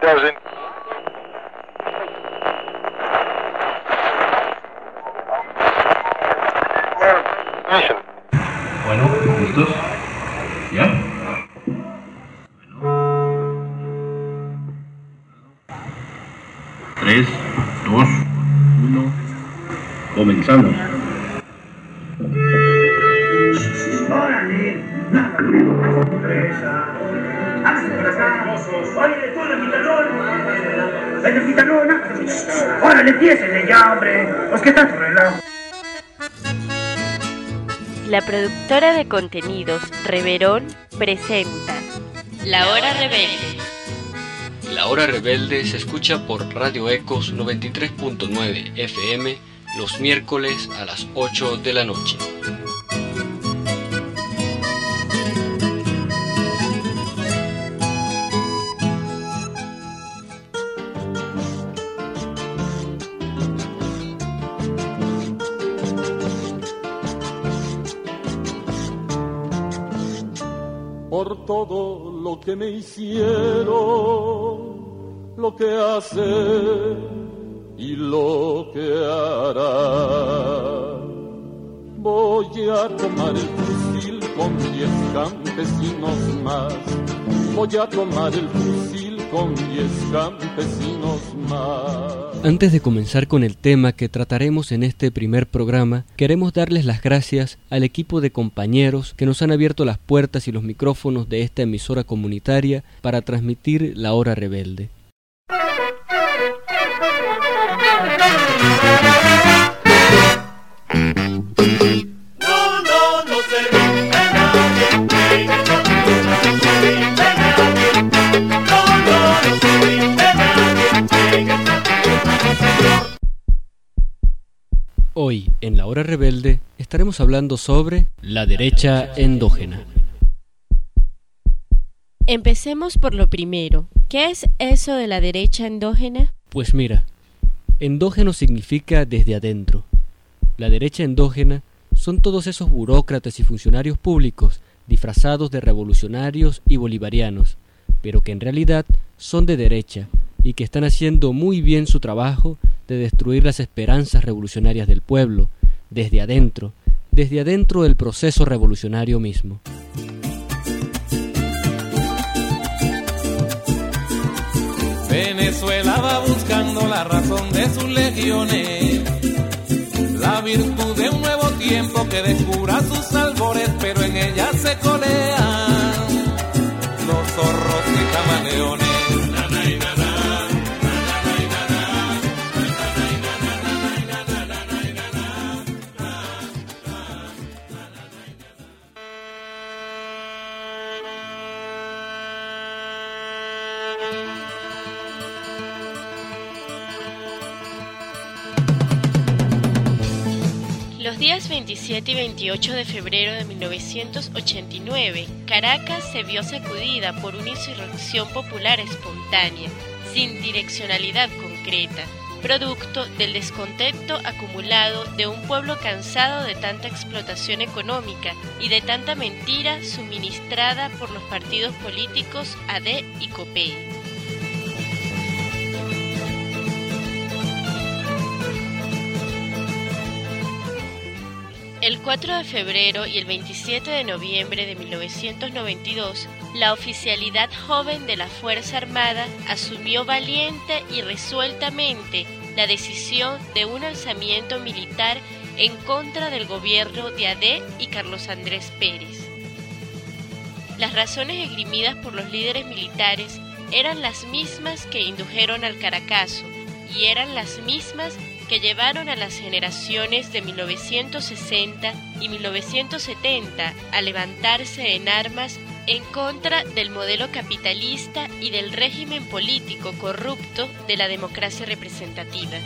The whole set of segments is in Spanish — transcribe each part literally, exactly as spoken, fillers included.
thousand. Mission. Bueno, ¿listos? ¿Ya? Tres, dos, uno, comenzamos. ¡Órale! ¡Oye, tú, el gitanón! ¡El gitanón! ¡Órale, empiécenle ya, hombre! Pues qué tanto relajo. La productora de contenidos Reverón presenta La Hora Rebelde. La Hora Rebelde se escucha por Radio Ecos noventa y tres punto nueve F M los miércoles a las ocho de la noche. Por todo lo que me hicieron, lo que hacen y lo que harán. Voy a tomar el fusil con diez campesinos más. Voy a tomar el fusil con diez campesinos más. Antes de comenzar con el tema que trataremos en este primer programa, queremos darles las gracias al equipo de compañeros que nos han abierto las puertas y los micrófonos de esta emisora comunitaria para transmitir La Hora Rebelde. No, no, no se rinde nadie, no, no, no se rinde nadie. Hoy, en La Hora Rebelde, estaremos hablando sobre la derecha endógena. Empecemos por lo primero. ¿Qué es eso de la derecha endógena? Pues mira, endógeno significa desde adentro. La derecha endógena son todos esos burócratas y funcionarios públicos disfrazados de revolucionarios y bolivarianos, pero que en realidad son de derecha y que están haciendo muy bien su trabajo de destruir las esperanzas revolucionarias del pueblo, desde adentro, desde adentro del proceso revolucionario mismo. Venezuela va buscando la razón de sus legiones, la virtud de un nuevo tiempo que descubra sus albores, pero en ella se colean los zorros y camaleones. Los días veintisiete y veintiocho de febrero de mil novecientos ochenta y nueve, Caracas se vio sacudida por una insurrección popular espontánea, sin direccionalidad concreta, producto del descontento acumulado de un pueblo cansado de tanta explotación económica y de tanta mentira suministrada por los partidos políticos A D y COPEI. El cuatro de febrero y el veintisiete de noviembre de mil novecientos noventa y dos, la oficialidad joven de la Fuerza Armada asumió valiente y resueltamente la decisión de un alzamiento militar en contra del gobierno de A D y Carlos Andrés Pérez. Las razones esgrimidas por los líderes militares eran las mismas que indujeron al Caracazo y eran las mismas que llevaron a las generaciones de mil novecientos sesenta y mil novecientos setenta a levantarse en armas en contra del modelo capitalista y del régimen político corrupto de la democracia representativa.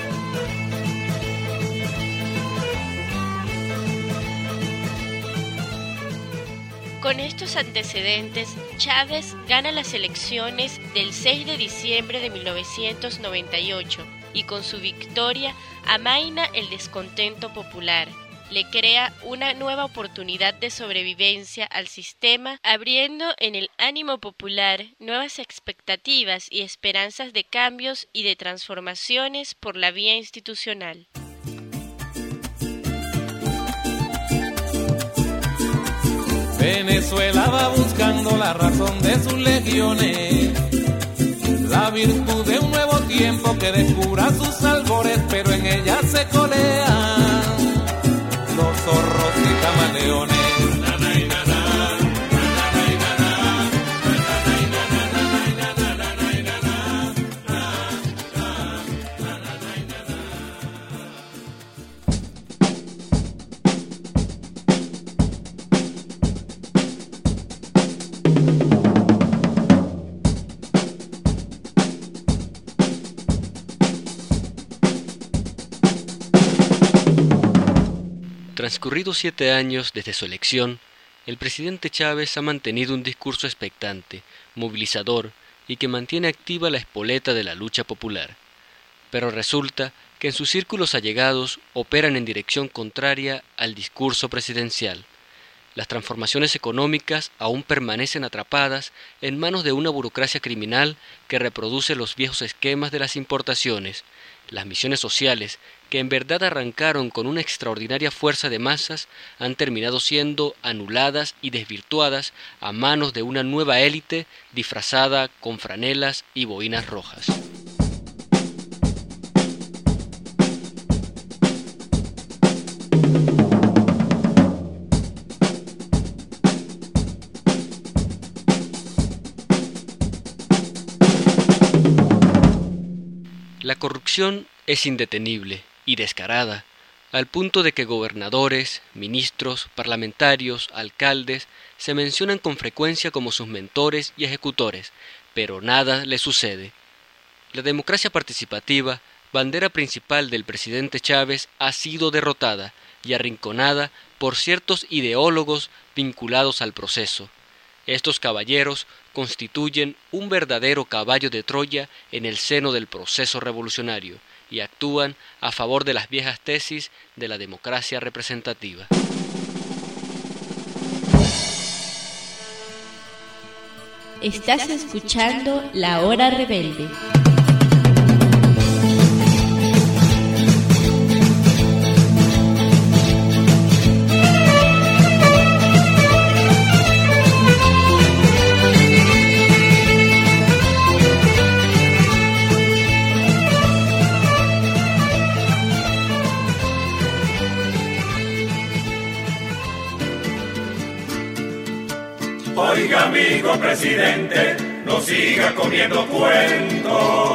Con estos antecedentes, Chávez gana las elecciones del seis de diciembre de mil novecientos noventa y ocho y con su victoria amaina el descontento popular, le crea una nueva oportunidad de sobrevivencia al sistema, abriendo en el ánimo popular nuevas expectativas y esperanzas de cambios y de transformaciones por la vía institucional. Venezuela va buscando la razón de sus legiones, la virtud de un nuevo tiempo que descubra sus albores, pero en ella se colean los zorros y camaleones. Transcurridos siete años desde su elección, el presidente Chávez ha mantenido un discurso expectante, movilizador y que mantiene activa la espoleta de la lucha popular. Pero resulta que en sus círculos allegados operan en dirección contraria al discurso presidencial. Las transformaciones económicas aún permanecen atrapadas en manos de una burocracia criminal que reproduce los viejos esquemas de las importaciones. Las misiones sociales, que en verdad arrancaron con una extraordinaria fuerza de masas, han terminado siendo anuladas y desvirtuadas a manos de una nueva élite disfrazada con franelas y boinas rojas. La corrupción es indetenible y descarada, al punto de que gobernadores, ministros, parlamentarios, alcaldes se mencionan con frecuencia como sus mentores y ejecutores, pero nada les sucede. La democracia participativa, bandera principal del presidente Chávez, ha sido derrotada y arrinconada por ciertos ideólogos vinculados al proceso. Estos caballeros constituyen un verdadero caballo de Troya en el seno del proceso revolucionario y actúan a favor de las viejas tesis de la democracia representativa. Estás escuchando La Hora Rebelde. Oiga, amigo presidente, no siga comiendo cuentos.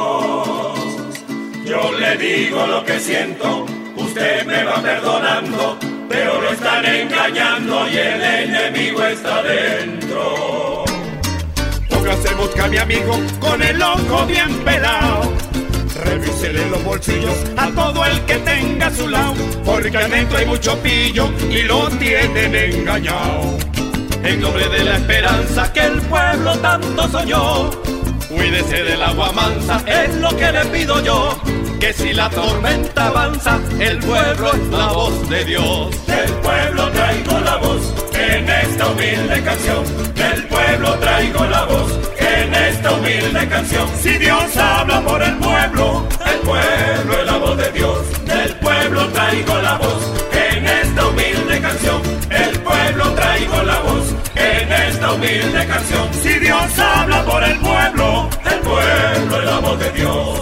Yo le digo lo que siento, usted me va perdonando, pero lo están engañando y el enemigo está dentro. Póngase mosca, mi amigo, con el ojo bien pelado. Revísele los bolsillos a todo el que tenga a su lado, porque adentro hay mucho pillo y lo tienen engañado. En nombre de la esperanza que el pueblo tanto soñó, cuídese del agua mansa, es lo que le pido yo. Que si la tormenta avanza, el pueblo es la voz de Dios. Del pueblo traigo la voz en esta humilde canción. Del pueblo traigo la voz en esta humilde canción. Si Dios habla por el pueblo, el pueblo es la voz de Dios. Del pueblo traigo la voz en esta humilde canción. El pueblo traigo la voz en esta humilde canción. Si Dios habla por el pueblo, el pueblo es la voz de Dios.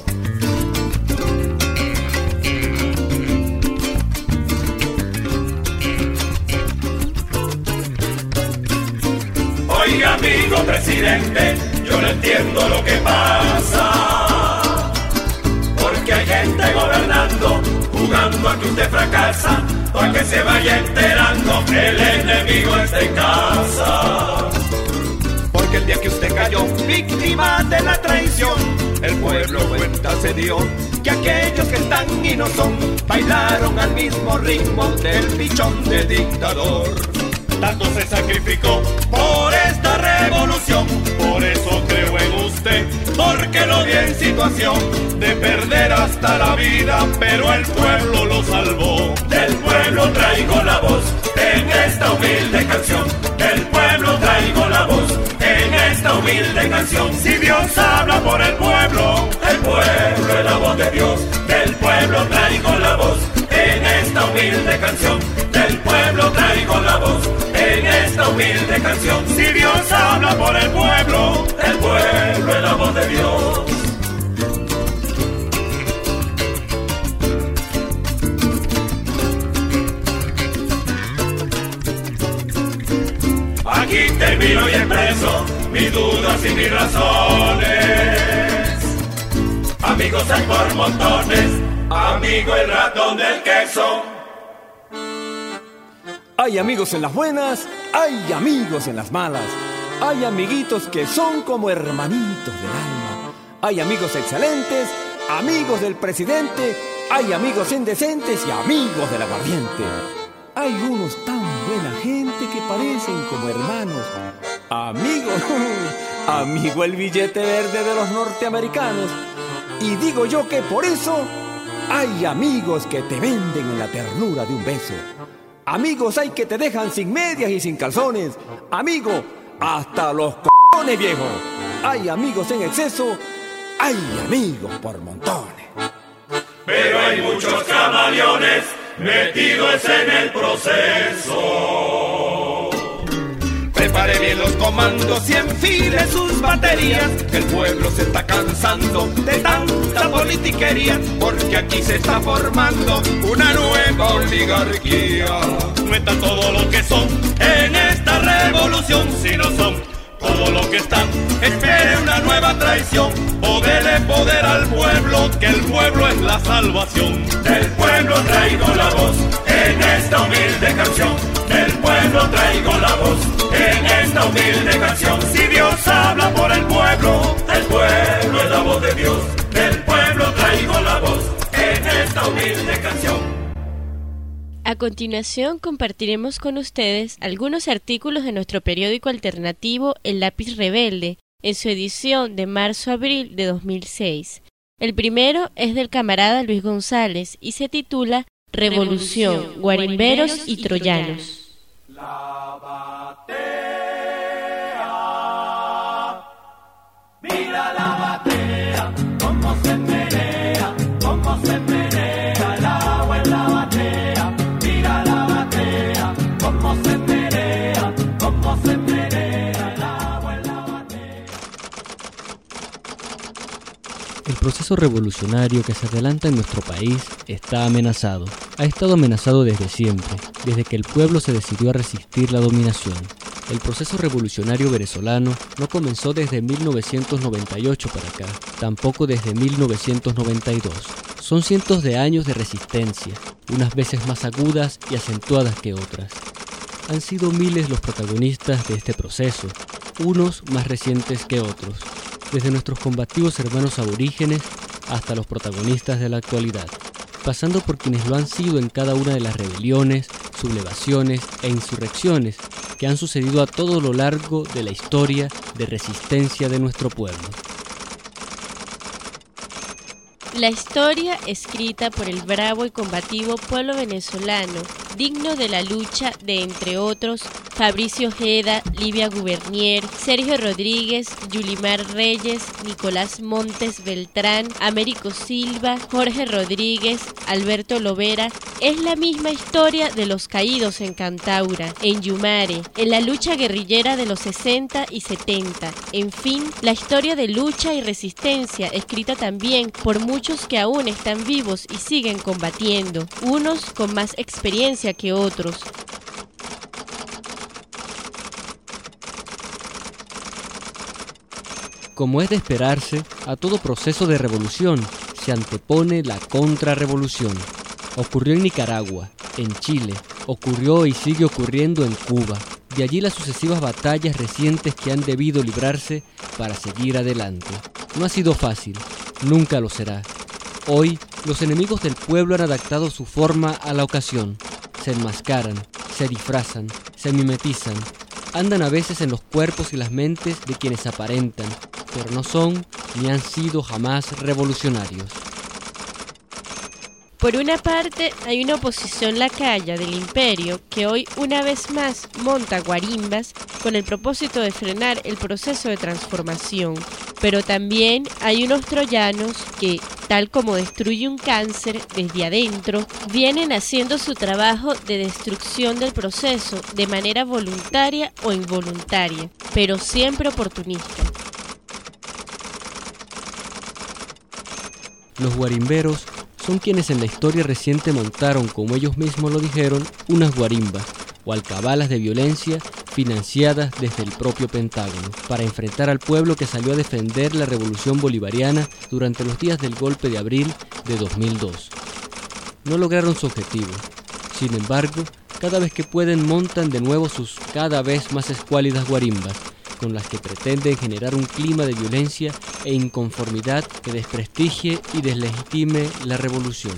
Oiga, amigo presidente, yo no entiendo lo que pasa, porque hay gente gobernando, jugando a que usted fracasa, para que se vaya enterando que el enemigo está en casa. Porque el día que usted cayó víctima de la traición, el pueblo cuenta se dio que aquellos que están y no son bailaron al mismo ritmo del pichón de dictador. Tanto se sacrificó por esta revolución, por eso creo en usted, porque lo vi en situación de perder hasta la vida, pero el pueblo lo salvó. Del pueblo traigo la voz en esta humilde canción, del pueblo traigo la voz en esta humilde canción. Si Dios habla por el pueblo, el pueblo es la voz de Dios. Del pueblo traigo la voz en esta humilde canción, del pueblo traigo la voz en esta humilde canción. Si Dios habla por el pueblo, el pueblo es la voz de Dios. Aquí termino y expreso mis dudas y mis razones. Amigos hay por montones, amigo el ratón del queso. Hay amigos en las buenas, hay amigos en las malas. Hay amiguitos que son como hermanitos del alma. Hay amigos excelentes, amigos del presidente. Hay amigos indecentes y amigos del aguardiente. Hay unos tan buena gente que parecen como hermanos. Amigo, amigo el billete verde de los norteamericanos. Y digo yo que por eso hay amigos que te venden en la ternura de un beso. Amigos hay que te dejan sin medias y sin calzones. Amigo, hasta los cojones, viejo. Hay amigos en exceso, hay amigos por montones. Pero hay muchos camaleones metidos en el proceso. Prepare bien los comandos y enfile sus baterías, que el pueblo se está cansando de tanta politiquería, porque aquí se está formando una nueva oligarquía. No está todo lo que son en esta revolución, sino son todo lo que están. Espere una nueva traición o dele poder al pueblo, que el pueblo es la salvación. Del pueblo traigo la voz en esta humilde canción, del pueblo traigo la voz en esta humilde canción. Si Dios habla por el pueblo, el pueblo es la voz de Dios. Del pueblo traigo la voz en esta humilde canción. A continuación compartiremos con ustedes algunos artículos de nuestro periódico alternativo El Lápiz Rebelde, en su edición de marzo-abril de dos mil seis. El primero es del camarada Luis González y se titula Revolución, Revolución Guarimberos y, y Troyanos. La batea, mira la batea, cómo se menea, cómo se menea el agua en la batea. Mira la batea, cómo se menea, cómo se menea el agua en la batea. El proceso revolucionario que se adelanta en nuestro país está amenazado. Ha estado amenazado desde siempre, desde que el pueblo se decidió a resistir la dominación. El proceso revolucionario venezolano no comenzó desde mil novecientos noventa y ocho para acá, tampoco desde mil novecientos noventa y dos. Son cientos de años de resistencia, unas veces más agudas y acentuadas que otras. Han sido miles los protagonistas de este proceso, unos más recientes que otros, desde nuestros combativos hermanos aborígenes hasta los protagonistas de la actualidad, pasando por quienes lo han sido en cada una de las rebeliones, sublevaciones e insurrecciones que han sucedido a todo lo largo de la historia de resistencia de nuestro pueblo. La historia escrita por el bravo y combativo pueblo venezolano, digno de la lucha de, entre otros, Fabricio Ojeda, Livia Gubernier, Sergio Rodríguez, Yulimar Reyes, Nicolás Montes Beltrán, Américo Silva, Jorge Rodríguez, Alberto Lovera, es la misma historia de los caídos en Cantaura, en Yumare, en la lucha guerrillera de los sesenta y setenta, en fin, la historia de lucha y resistencia escrita también por muchos que aún están vivos y siguen combatiendo, unos con más experiencia que otros. Como es de esperarse, a todo proceso de revolución se antepone la contrarrevolución. Ocurrió en Nicaragua, en Chile, ocurrió y sigue ocurriendo en Cuba. De allí las sucesivas batallas recientes que han debido librarse para seguir adelante. No ha sido fácil, nunca lo será. Hoy, los enemigos del pueblo han adaptado su forma a la ocasión. Se enmascaran, se disfrazan, se mimetizan. Andan a veces en los cuerpos y las mentes de quienes aparentan, pero no son ni han sido jamás revolucionarios. Por una parte, hay una oposición lacaya del imperio que hoy una vez más monta guarimbas con el propósito de frenar el proceso de transformación. Pero también hay unos troyanos que, tal como destruye un cáncer desde adentro, vienen haciendo su trabajo de destrucción del proceso de manera voluntaria o involuntaria, pero siempre oportunista. Los guarimberos son quienes en la historia reciente montaron, como ellos mismos lo dijeron, unas guarimbas o alcabalas de violencia financiadas desde el propio Pentágono para enfrentar al pueblo que salió a defender la revolución bolivariana durante los días del golpe de abril de dos mil dos. No lograron su objetivo. Sin embargo, cada vez que pueden montan de nuevo sus cada vez más escuálidas guarimbas, con las que pretenden generar un clima de violencia e inconformidad que desprestigie y deslegitime la revolución.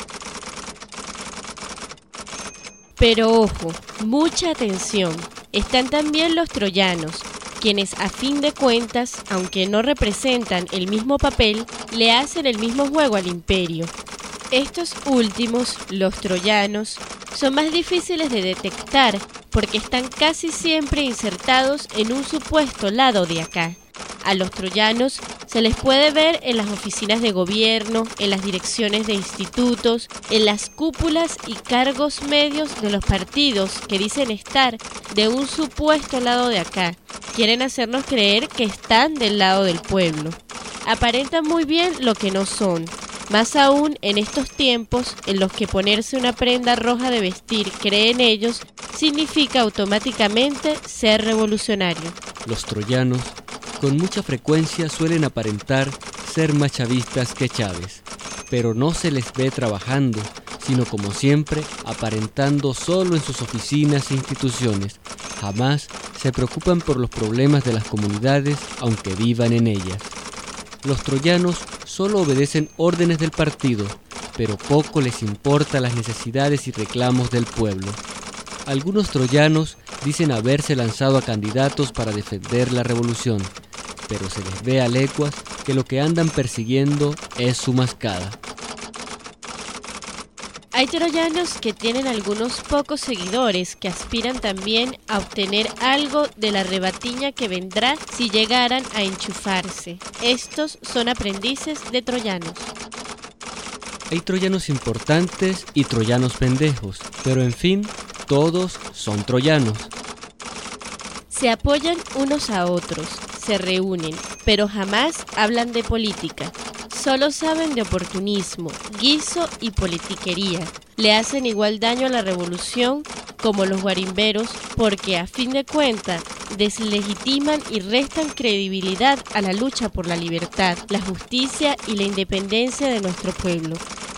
Pero ojo, mucha atención, están también los troyanos, quienes a fin de cuentas, aunque no representan el mismo papel, le hacen el mismo juego al imperio. Estos últimos, los troyanos, son más difíciles de detectar porque están casi siempre insertados en un supuesto lado de acá. A los troyanos se les puede ver en las oficinas de gobierno, en las direcciones de institutos, en las cúpulas y cargos medios de los partidos que dicen estar de un supuesto lado de acá. Quieren hacernos creer que están del lado del pueblo. Aparentan muy bien lo que no son. Más aún en estos tiempos en los que ponerse una prenda roja de vestir, creen ellos, significa automáticamente ser revolucionario. Los troyanos con mucha frecuencia suelen aparentar ser más chavistas que Chávez, pero no se les ve trabajando, sino como siempre aparentando solo en sus oficinas e instituciones. Jamás se preocupan por los problemas de las comunidades aunque vivan en ellas. Los troyanos solo obedecen órdenes del partido, pero poco les importa las necesidades y reclamos del pueblo. Algunos troyanos dicen haberse lanzado a candidatos para defender la revolución, pero se les ve a leguas que lo que andan persiguiendo es su mascada. Hay troyanos que tienen algunos pocos seguidores que aspiran también a obtener algo de la rebatiña que vendrá si llegaran a enchufarse. Estos son aprendices de troyanos. Hay troyanos importantes y troyanos pendejos, pero en fin, todos son troyanos. Se apoyan unos a otros, se reúnen, pero jamás hablan de política. Solo saben de oportunismo, guiso y politiquería. Le hacen igual daño a la revolución como los guarimberos porque a fin de cuentas deslegitiman y restan credibilidad a la lucha por la libertad, la justicia y la independencia de nuestro pueblo.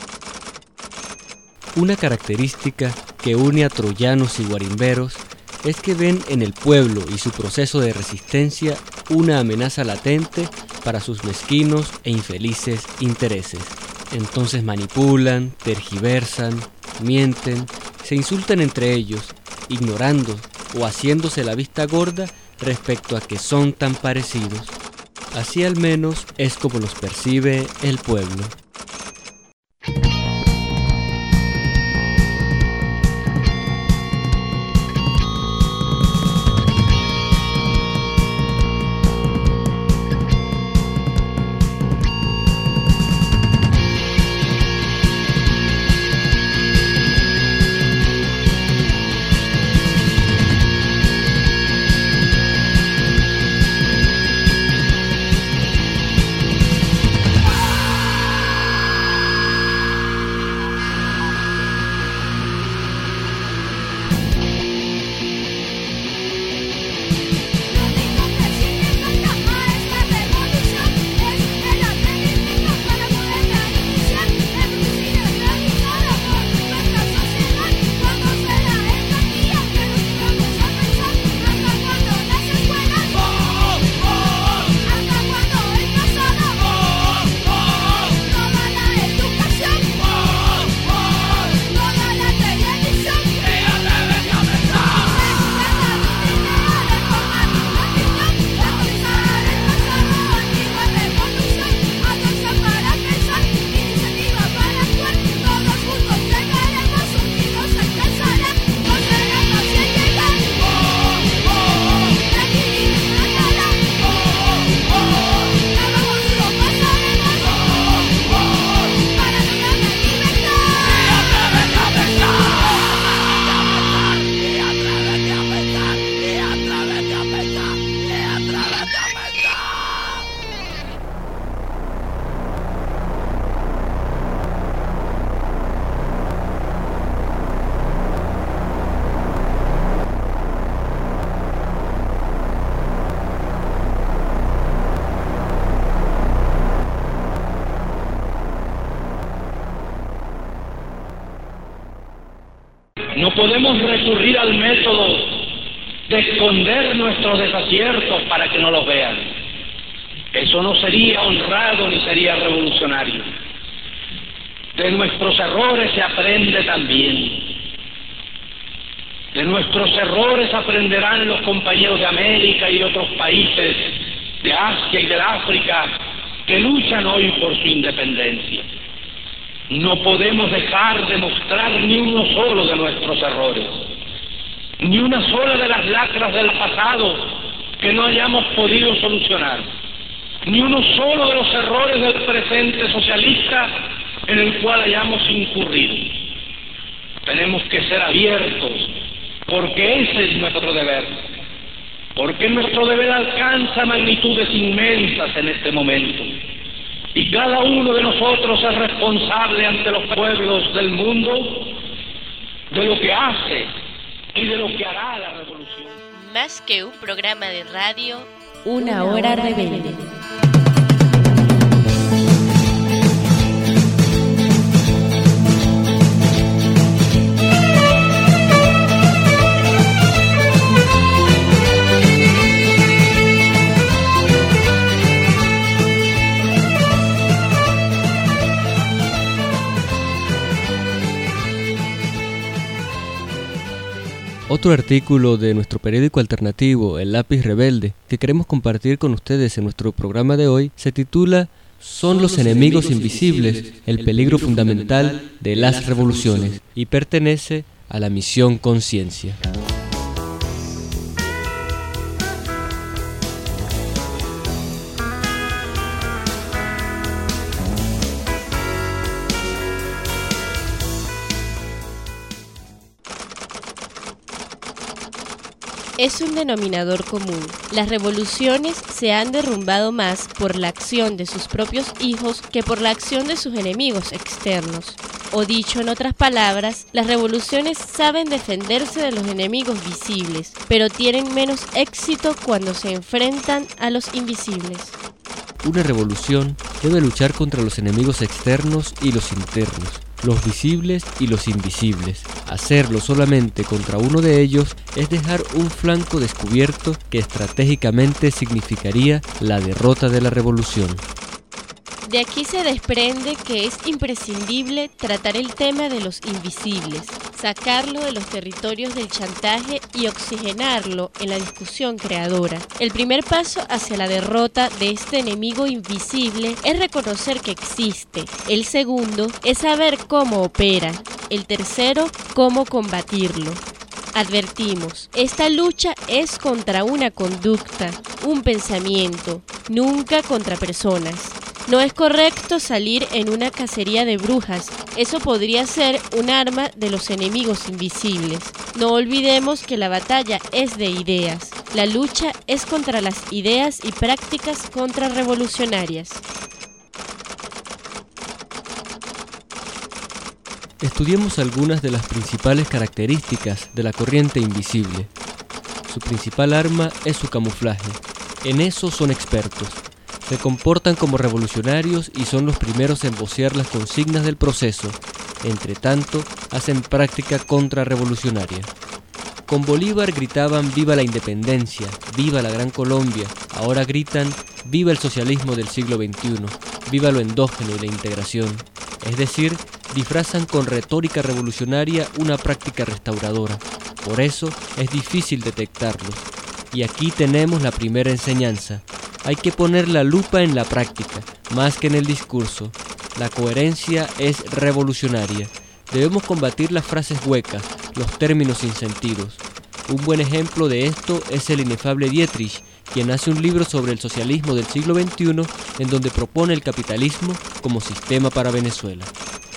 Una característica que une a troyanos y guarimberos es que ven en el pueblo y su proceso de resistencia una amenaza latente para sus mezquinos e infelices intereses. Entonces manipulan, tergiversan, mienten, se insultan entre ellos, ignorando o haciéndose la vista gorda respecto a que son tan parecidos. Así al menos es como los percibe el pueblo. No podemos recurrir al método de esconder nuestros desaciertos para que no los vean. Eso no sería honrado ni sería revolucionario. De nuestros errores se aprende también. De nuestros errores aprenderán los compañeros de América y de otros países de Asia y del África que luchan hoy por su independencia. No podemos dejar de mostrar ni uno solo de nuestros errores, ni una sola de las lacras del pasado que no hayamos podido solucionar, ni uno solo de los errores del presente socialista en el cual hayamos incurrido. Tenemos que ser abiertos, porque ese es nuestro deber, porque nuestro deber alcanza magnitudes inmensas en este momento, y cada uno de nosotros es responsable ante los pueblos del mundo de lo que hace y de lo que hará la revolución. Más que un programa de radio, una hora rebelde. Otro artículo de nuestro periódico alternativo, El Lápiz Rebelde, que queremos compartir con ustedes en nuestro programa de hoy, se titula Son los enemigos invisibles, el peligro fundamental de las revoluciones, y pertenece a la misión Conciencia. Es un denominador común. Las revoluciones se han derrumbado más por la acción de sus propios hijos que por la acción de sus enemigos externos. O dicho en otras palabras, las revoluciones saben defenderse de los enemigos visibles, pero tienen menos éxito cuando se enfrentan a los invisibles. Una revolución debe luchar contra los enemigos externos y los internos, los visibles y los invisibles. Hacerlo solamente contra uno de ellos es dejar un flanco descubierto que estratégicamente significaría la derrota de la revolución. De aquí se desprende que es imprescindible tratar el tema de los invisibles, sacarlo de los territorios del chantaje y oxigenarlo en la discusión creadora. El primer paso hacia la derrota de este enemigo invisible es reconocer que existe. El segundo es saber cómo opera. El tercero, cómo combatirlo. Advertimos, esta lucha es contra una conducta, un pensamiento, nunca contra personas. No es correcto salir en una cacería de brujas, eso podría ser un arma de los enemigos invisibles. No olvidemos que la batalla es de ideas, la lucha es contra las ideas y prácticas contrarrevolucionarias. Estudiemos algunas de las principales características de la corriente invisible. Su principal arma es su camuflaje. En eso son expertos. Se comportan como revolucionarios y son los primeros en vocear las consignas del proceso. Entre tanto, hacen práctica contrarrevolucionaria. Con Bolívar gritaban «Viva la independencia», «Viva la Gran Colombia». Ahora gritan «Viva el socialismo del siglo veintiuno», «Viva lo endógeno y la integración». Es decir, disfrazan con retórica revolucionaria una práctica restauradora. Por eso es difícil detectarlos. Y aquí tenemos la primera enseñanza. Hay que poner la lupa en la práctica, más que en el discurso. La coherencia es revolucionaria. Debemos combatir las frases huecas, los términos sin sentidos. Un buen ejemplo de esto es el inefable Dietrich, quien hace un libro sobre el socialismo del siglo veintiuno en donde propone el capitalismo como sistema para Venezuela.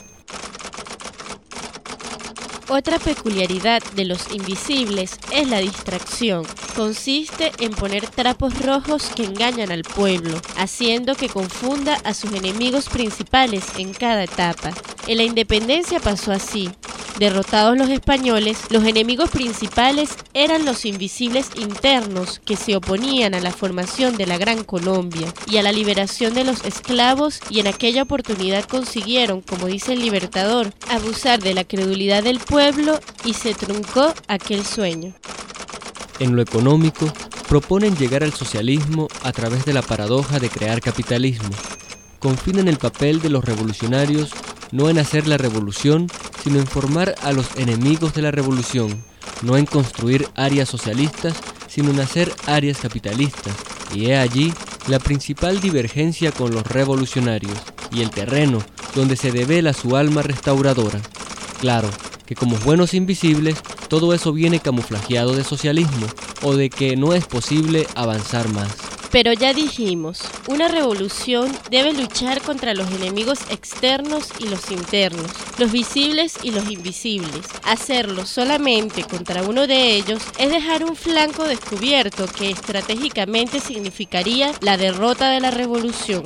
Otra peculiaridad de los invisibles es la distracción. Consiste en poner trapos rojos que engañan al pueblo, haciendo que confunda a sus enemigos principales en cada etapa. En la independencia pasó así. Derrotados los españoles, los enemigos principales eran los invisibles internos que se oponían a la formación de la Gran Colombia y a la liberación de los esclavos, y en aquella oportunidad consiguieron, como dice el Libertador, abusar de la credulidad del pueblo y se truncó aquel sueño. En lo económico, proponen llegar al socialismo a través de la paradoja de crear capitalismo. Confían el papel de los revolucionarios no en hacer la revolución, sino en formar a los enemigos de la revolución, no en construir áreas socialistas, sino en hacer áreas capitalistas. Y he allí la principal divergencia con los revolucionarios y el terreno donde se devela su alma restauradora. Claro, que como buenos invisibles, todo eso viene camuflajeado de socialismo o de que no es posible avanzar más. Pero ya dijimos, una revolución debe luchar contra los enemigos externos y los internos, los visibles y los invisibles. Hacerlo solamente contra uno de ellos es dejar un flanco descubierto que estratégicamente significaría la derrota de la revolución.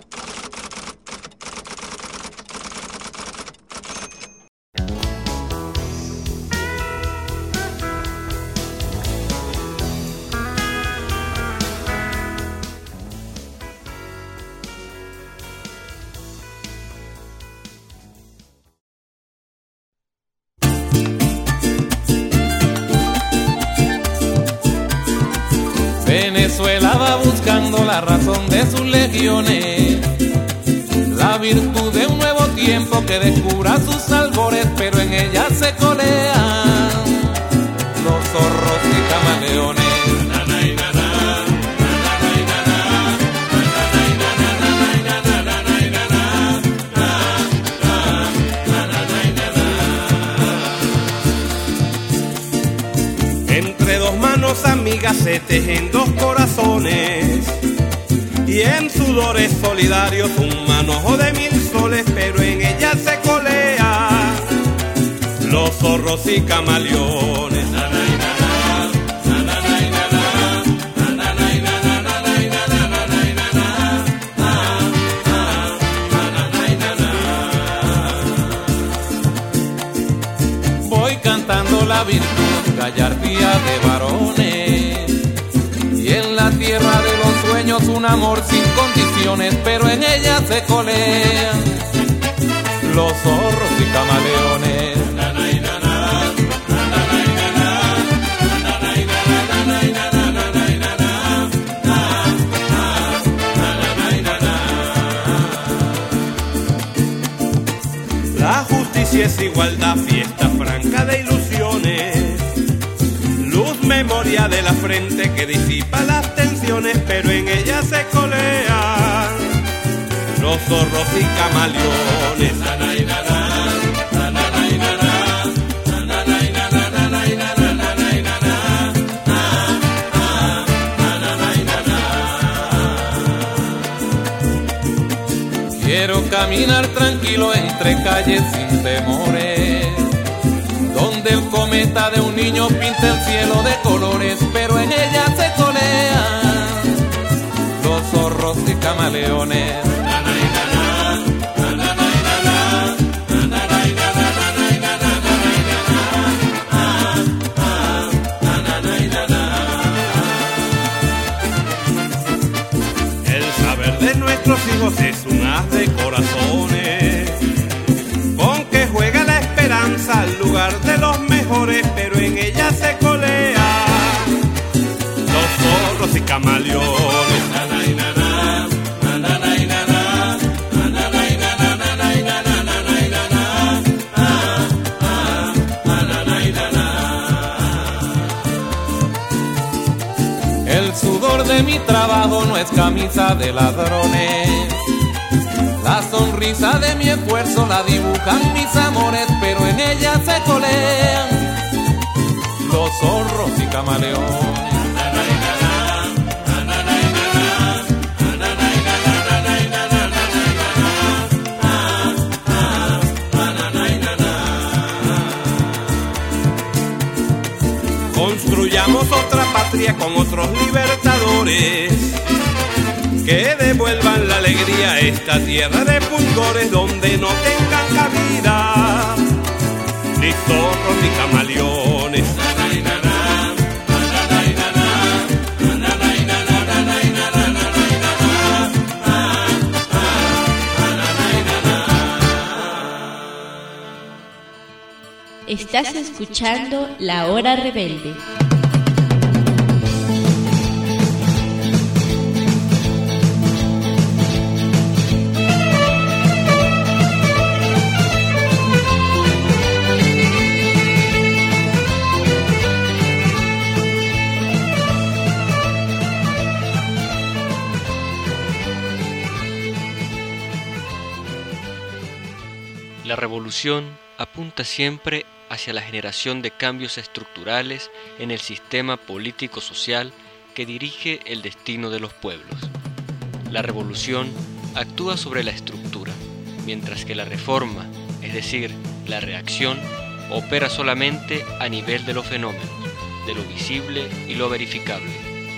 Venezuela va buscando la razón de sus legiones, la virtud de un nuevo tiempo que descubra sus albores, pero en ella se colean los zorros y camaleones. Entre dos manos amigas se tejen dos corazones, y en sudores solidarios un manojo de mil soles, pero en ella se colean los zorros y camaleones. Voy cantando la virtud, gallardía de varones, y en la tierra de los sueños un amor sin condiciones, pero en ella se colean los zorros y camaleones. La justicia es igualdad, fiesta franca de ilusiones, luz memoria de la frente que disipa las tensiones, pero en ella se colean los zorros y camaleones. Quiero caminar tranquilo entre calles sin temores, donde el cometa de un niño pinta el cielo de colores, pero en ella se colean los zorros y camaleones. El saber de nuestros hijos es un haz de corazones, con que juega la esperanza al lugar de los mejores, pero en ella se colean los zorros y camaleones. El sudor de mi trabajo no es camisa de ladrones, la sonrisa de mi esfuerzo la dibujan mis amores, pero en ella se colean los zorros y camaleones. Construyamos otra patria con otros libertadores, que devuelvan la alegría a esta tierra de fulgores, donde no tengan cabida ni zorros ni camaleones. Estás escuchando La Hora Rebelde. La revolución apunta siempre hacia la generación de cambios estructurales en el sistema político-social que dirige el destino de los pueblos. La revolución actúa sobre la estructura, mientras que la reforma, es decir, la reacción, opera solamente a nivel de los fenómenos, de lo visible y lo verificable.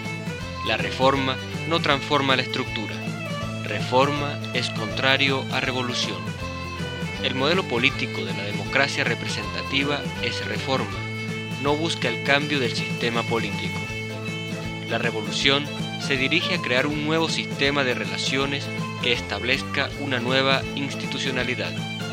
La reforma no transforma la estructura. Reforma es contrario a revolución. El modelo político de la democracia representativa es reforma, no busca el cambio del sistema político. La revolución se dirige a crear un nuevo sistema de relaciones que establezca una nueva institucionalidad.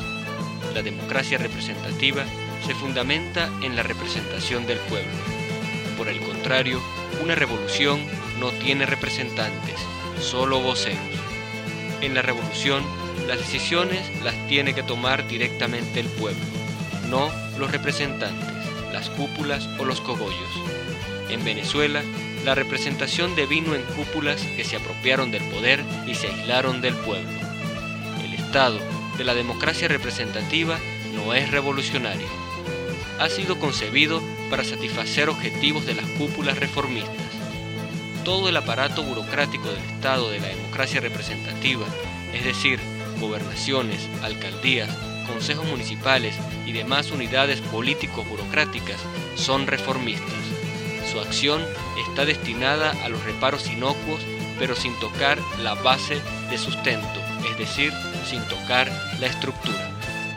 La democracia representativa se fundamenta en la representación del pueblo. Por el contrario, una revolución no tiene representantes, solo voceros. En la revolución, las decisiones las tiene que tomar directamente el pueblo, no los representantes, las cúpulas o los cogollos. En Venezuela, la representación devino en cúpulas que se apropiaron del poder y se aislaron del pueblo. El Estado de la democracia representativa no es revolucionario. Ha sido concebido para satisfacer objetivos de las cúpulas reformistas. Todo el aparato burocrático del Estado de la democracia representativa, es decir, gobernaciones, alcaldías, consejos municipales y demás unidades político-burocráticas, son reformistas. Su acción está destinada a los reparos inocuos, pero sin tocar la base de sustento, es decir, sin tocar la estructura.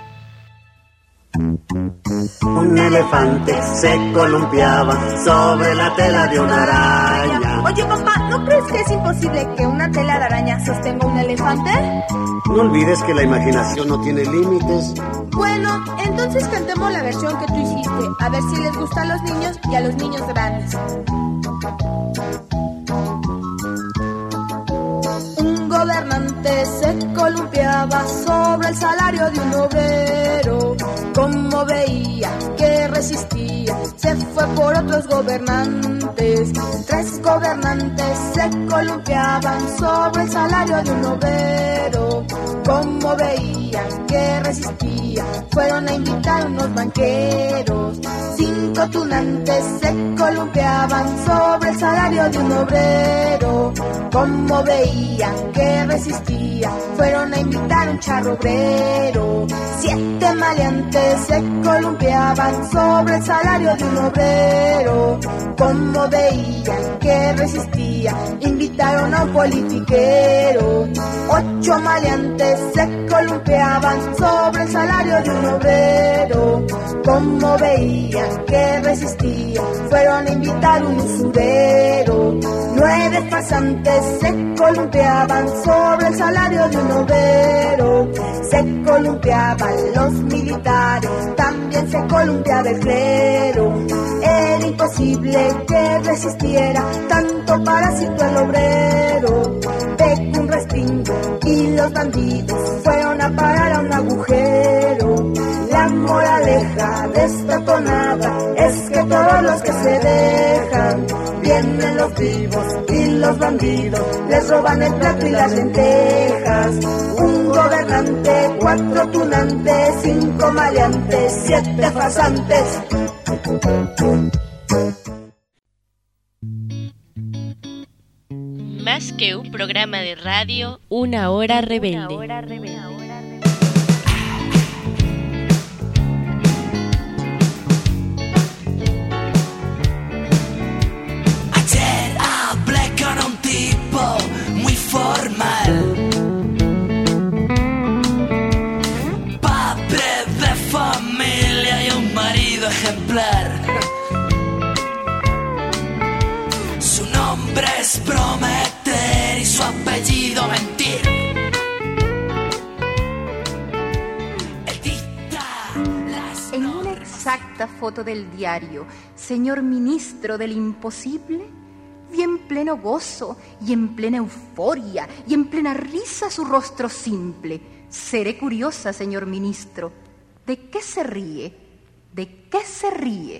Un elefante se columpiaba sobre la tela de una araña. Oye, papá, ¿no crees que es imposible que una tela de araña sostenga un elefante? No olvides que la imaginación no tiene límites. Bueno, entonces cantemos la versión que tú hiciste, a ver si les gusta a los niños y a los niños grandes. Un gobernante se columpiaba sobre el salario de un obrero. Como veía que resistía, se fue por otros gobernantes. Tres gobernantes se columpiaban sobre el salario de un obrero. Como veían que resistía, fueron a invitar unos banqueros. Cinco tunantes se columpiaban sobre el salario de un obrero. Como veían que resistía, fueron a invitar un charro obrero. Siete maleantes se columpiaban sobre el salario de un obrero. Como veían que resistía, invitaron a un politiquero. Ocho maleantes se columpiaban sobre el salario de un obrero. Como veían que resistía, fueron a invitar un usurero. Nueve pasantes se columpiaban sobre el salario de un obrero. Se columpiaban los militares, también se columpiaba el clero. Era imposible que resistiera tanto parásito el obrero. Pegó un respingo y los bandidos fueron a parar a un agujero. La moraleja de esta tonada es que todos los que se dejan vienen los vivos y los bandidos les roban el plato y las lentejas. Un gobernante, cuatro tunantes, cinco maleantes, siete farsantes. Más que un programa de radio, una hora rebelde. Una hora rebelde. Ayer hablé con un tipo muy formal, padre de familia y un vivir. En una exacta foto del diario, señor ministro del imposible, vi en pleno gozo y en plena euforia y en plena risa su rostro simple. Seré curiosa, señor ministro. ¿De qué se ríe? ¿De qué se ríe?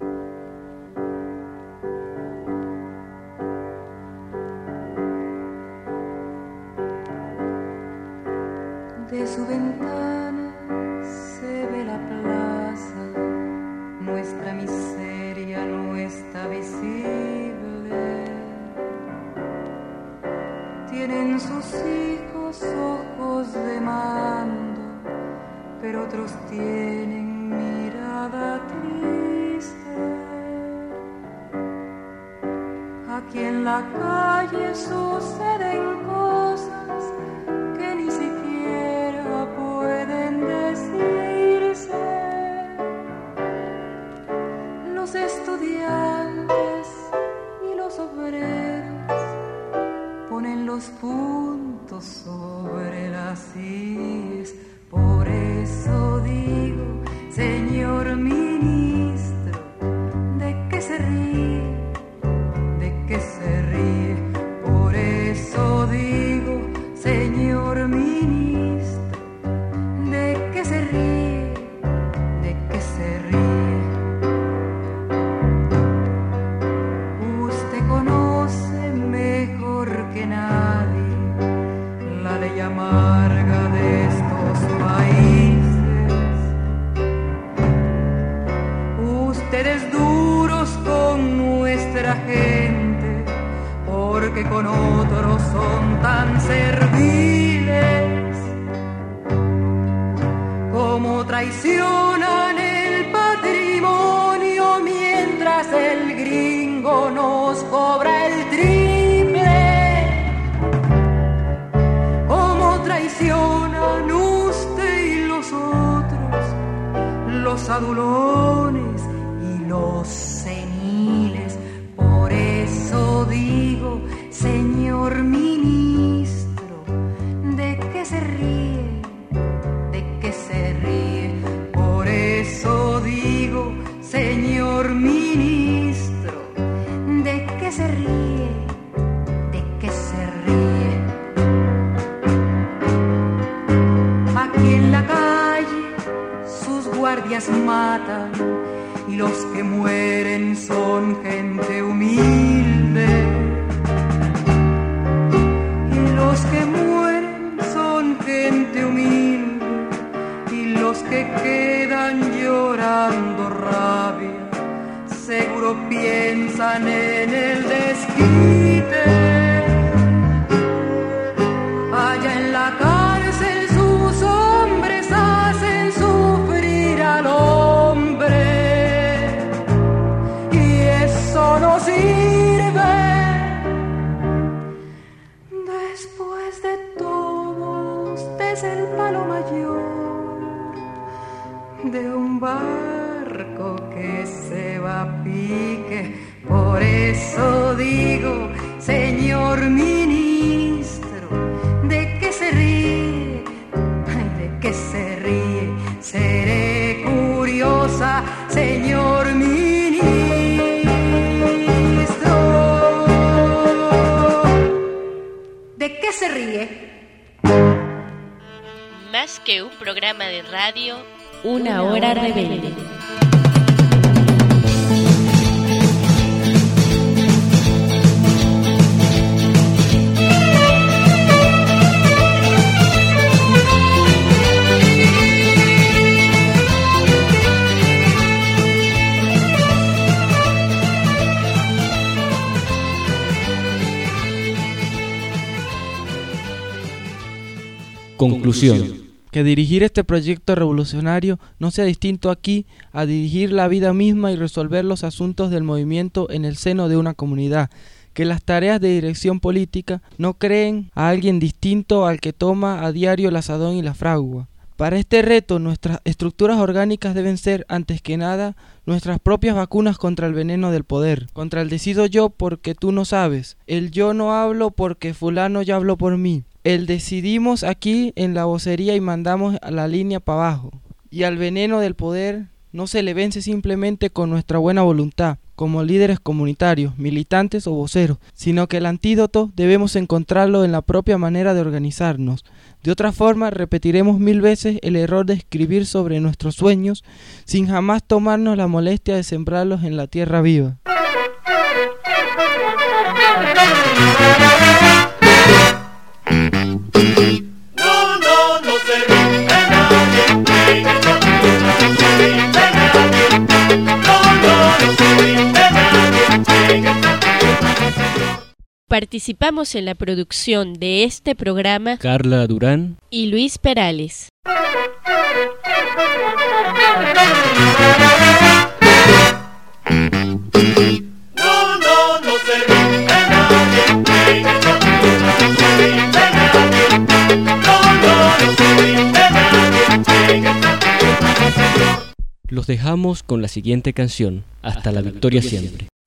De su ventana se ve la plaza, nuestra miseria no está visible. Tienen sus hijos ojos de mando, pero otros tienen mirada triste. Aquí en la calle suceden cosas que ni siquiera pueden decirse. Los estudiantes y los obreros ponen los puntos sobre las íes. Por eso digo, señor ministro, ¿de qué se ríe? ¿De qué se ríe? Por eso digo, señor ministro, ¿de qué se ríe? ¿De qué se ríe? Usted conoce mejor que nadie la ley amarga de estos países. Ustedes duros con nuestra gente, porque con otros son tan serviles. Como traicionan el patrimonio mientras el gringo nos cobra el triple. Como traicionan usted y los otros, los adulones y los seniles. Por eso digo, señor ministro, ¿de qué se ríe? ¿De qué se ríe? Por eso digo, señor ministro, ¿de qué se ríe? ¿De qué se ríe? Aquí en la calle sus guardias matan y los que mueren son gente humilde. Y los que mueren son gente humilde, y los que quedan llorando rabia seguro piensan en el desquite. Allá en la cárcel sus hombres hacen sufrir al hombre, y eso no sirve. Después de todo, usted es el palo mayor de un barco que se va a pique. Por eso digo, señor ministro, ¿de qué se ríe? Ay, ¿de qué se ríe? Seré curiosa, señor ministro. ¿De qué se ríe? Más que un programa de radio, una hora rebelde. Conclusión. Que dirigir este proyecto revolucionario no sea distinto aquí a dirigir la vida misma y resolver los asuntos del movimiento en el seno de una comunidad. Que las tareas de dirección política no creen a alguien distinto al que toma a diario el asadón y la fragua. Para este reto, nuestras estructuras orgánicas deben ser, antes que nada, nuestras propias vacunas contra el veneno del poder, contra el decido yo porque tú no sabes, el yo no hablo porque fulano ya habló por mí, El decidimos aquí en la vocería y mandamos a la línea para abajo. Y al veneno del poder no se le vence simplemente con nuestra buena voluntad, como líderes comunitarios, militantes o voceros, sino que el antídoto debemos encontrarlo en la propia manera de organizarnos. De otra forma, repetiremos mil veces el error de escribir sobre nuestros sueños sin jamás tomarnos la molestia de sembrarlos en la tierra viva. No, no, no se rinde nadie, en esta vida no se rinde nadie. No, no, no se rinde nadie, en esta vida. Participamos en la producción de este programa Carla Durán y Luis Perales. No, no, no se rinde nadie, en esta vida no se rinde nadie. No, no, no se rinde nadie, en esta vida. Los dejamos con la siguiente canción, Hasta, Hasta la, la victoria, victoria siempre. siempre.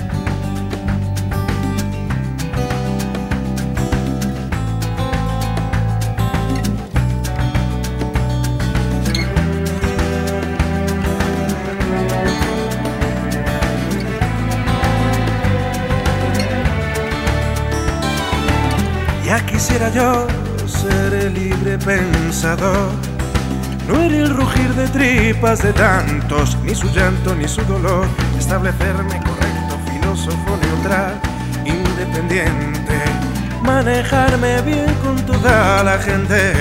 Ya quisiera yo ser el libre pensador, no oír el rugir de tripas de tantos, ni su llanto ni su dolor, establecerme correcto, filósofo neutral, independiente, manejarme bien con toda la gente.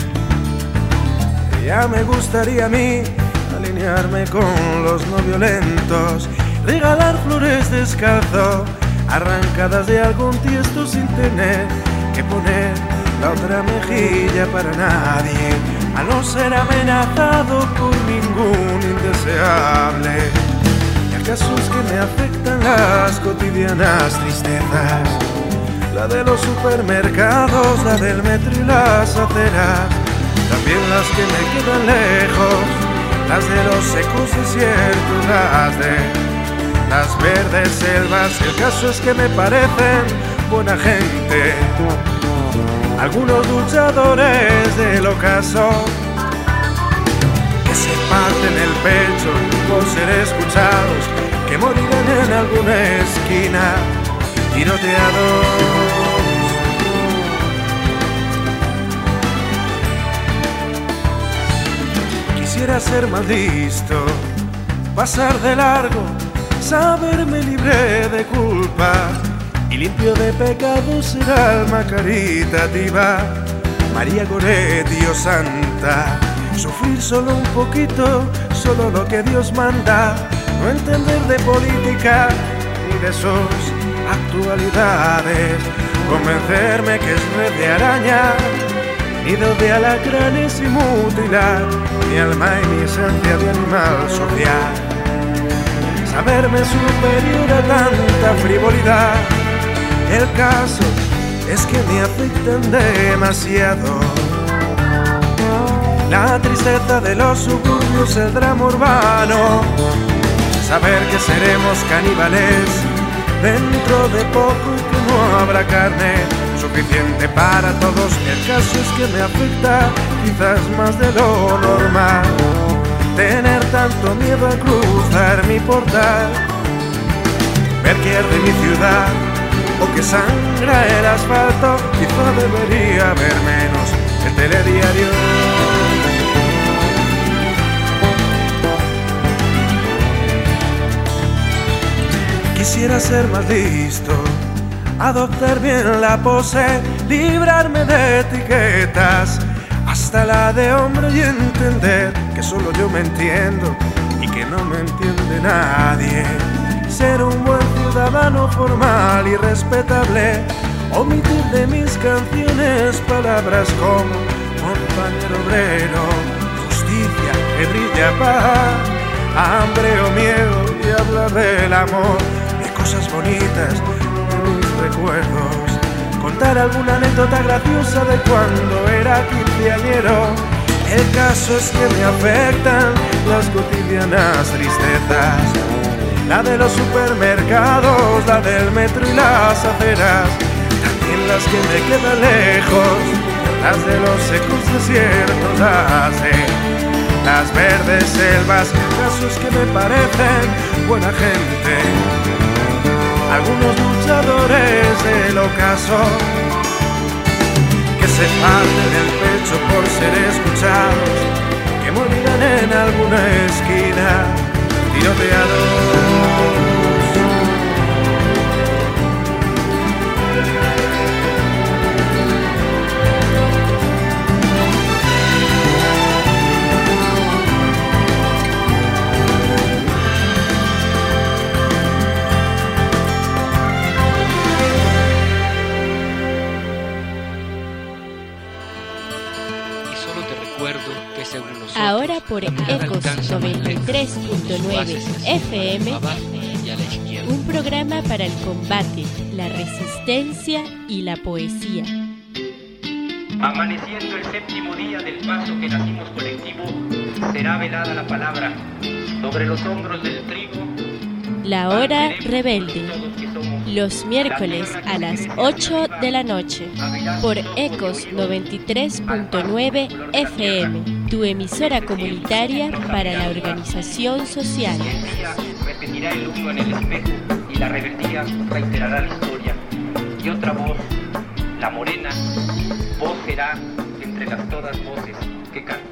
Ya me gustaría a mí alinearme con los no violentos, regalar flores descalzo, arrancadas de algún tiesto sin tener que poner la otra mejilla para nadie, a no ser amenazado por ningún indeseable. Y hay casos que me afectan las cotidianas tristezas, la de los supermercados, la del metro y las aceras, también las que me quedan lejos, las de los secos desiertos, las de las verdes selvas. El caso es que me parecen buena gente algunos luchadores del ocaso, que se parten el pecho por ser escuchados, que morirán en alguna esquina tiroteados. Quisiera ser más listo, pasar de largo, saberme libre de culpa y limpio de pecados ser alma caritativa, María Goretti o Santa. Sufrir solo un poquito, solo lo que Dios manda, no entender de política ni de sus actualidades, convencerme que es red de araña, nido de alacranes y mutilar mi alma y mi esencia de animal social. Saberme superior a tanta frivolidad, el caso es que me afectan demasiado. La tristeza de los suburbios, el drama urbano, saber que seremos caníbales dentro de poco y que no habrá carne suficiente para todos. El caso es que me afecta quizás más de lo normal, tener tanto miedo a cruzar mi portal, ver que arde mi ciudad o que sangra el asfalto. Quizá debería ver menos el telediario. Quisiera ser más listo, adoptar bien la pose, librarme de etiquetas, hasta la de hombre, y entender que solo yo me entiendo y que no me entiende nadie. Ser un buen ciudadano formal y respetable, omitir de mis canciones palabras como compañero obrero, justicia que brilla paz, hambre o miedo, y hablar del amor, de cosas bonitas, de mis recuerdos, contar alguna anécdota graciosa de cuando era quinceañero. El caso es que me afectan las cotidianas tristezas, la de los supermercados, la del metro y las aceras, también las que me quedan lejos, las de los secos desiertos hacen, las verdes selvas, casos que me parecen buena gente, algunos luchadores del ocaso que se parten el pecho por ser escuchados, que morirán en alguna esquina tiroteados. Ahora por Ecos noventa y tres punto nueve F M, un programa para el combate, la resistencia y la poesía. Amaneciendo el séptimo día del paso que nacimos colectivo, será velada la palabra sobre los hombros del trigo. La Hora Rebelde, los miércoles a las ocho de la noche, por Ecos noventa y tres punto nueve F M, tu emisora comunitaria para la organización social. Repetirá el humo en el espejo y la rebeldía reiterará la historia. Y otra voz, la morena, voz será entre las todas voces que cantan.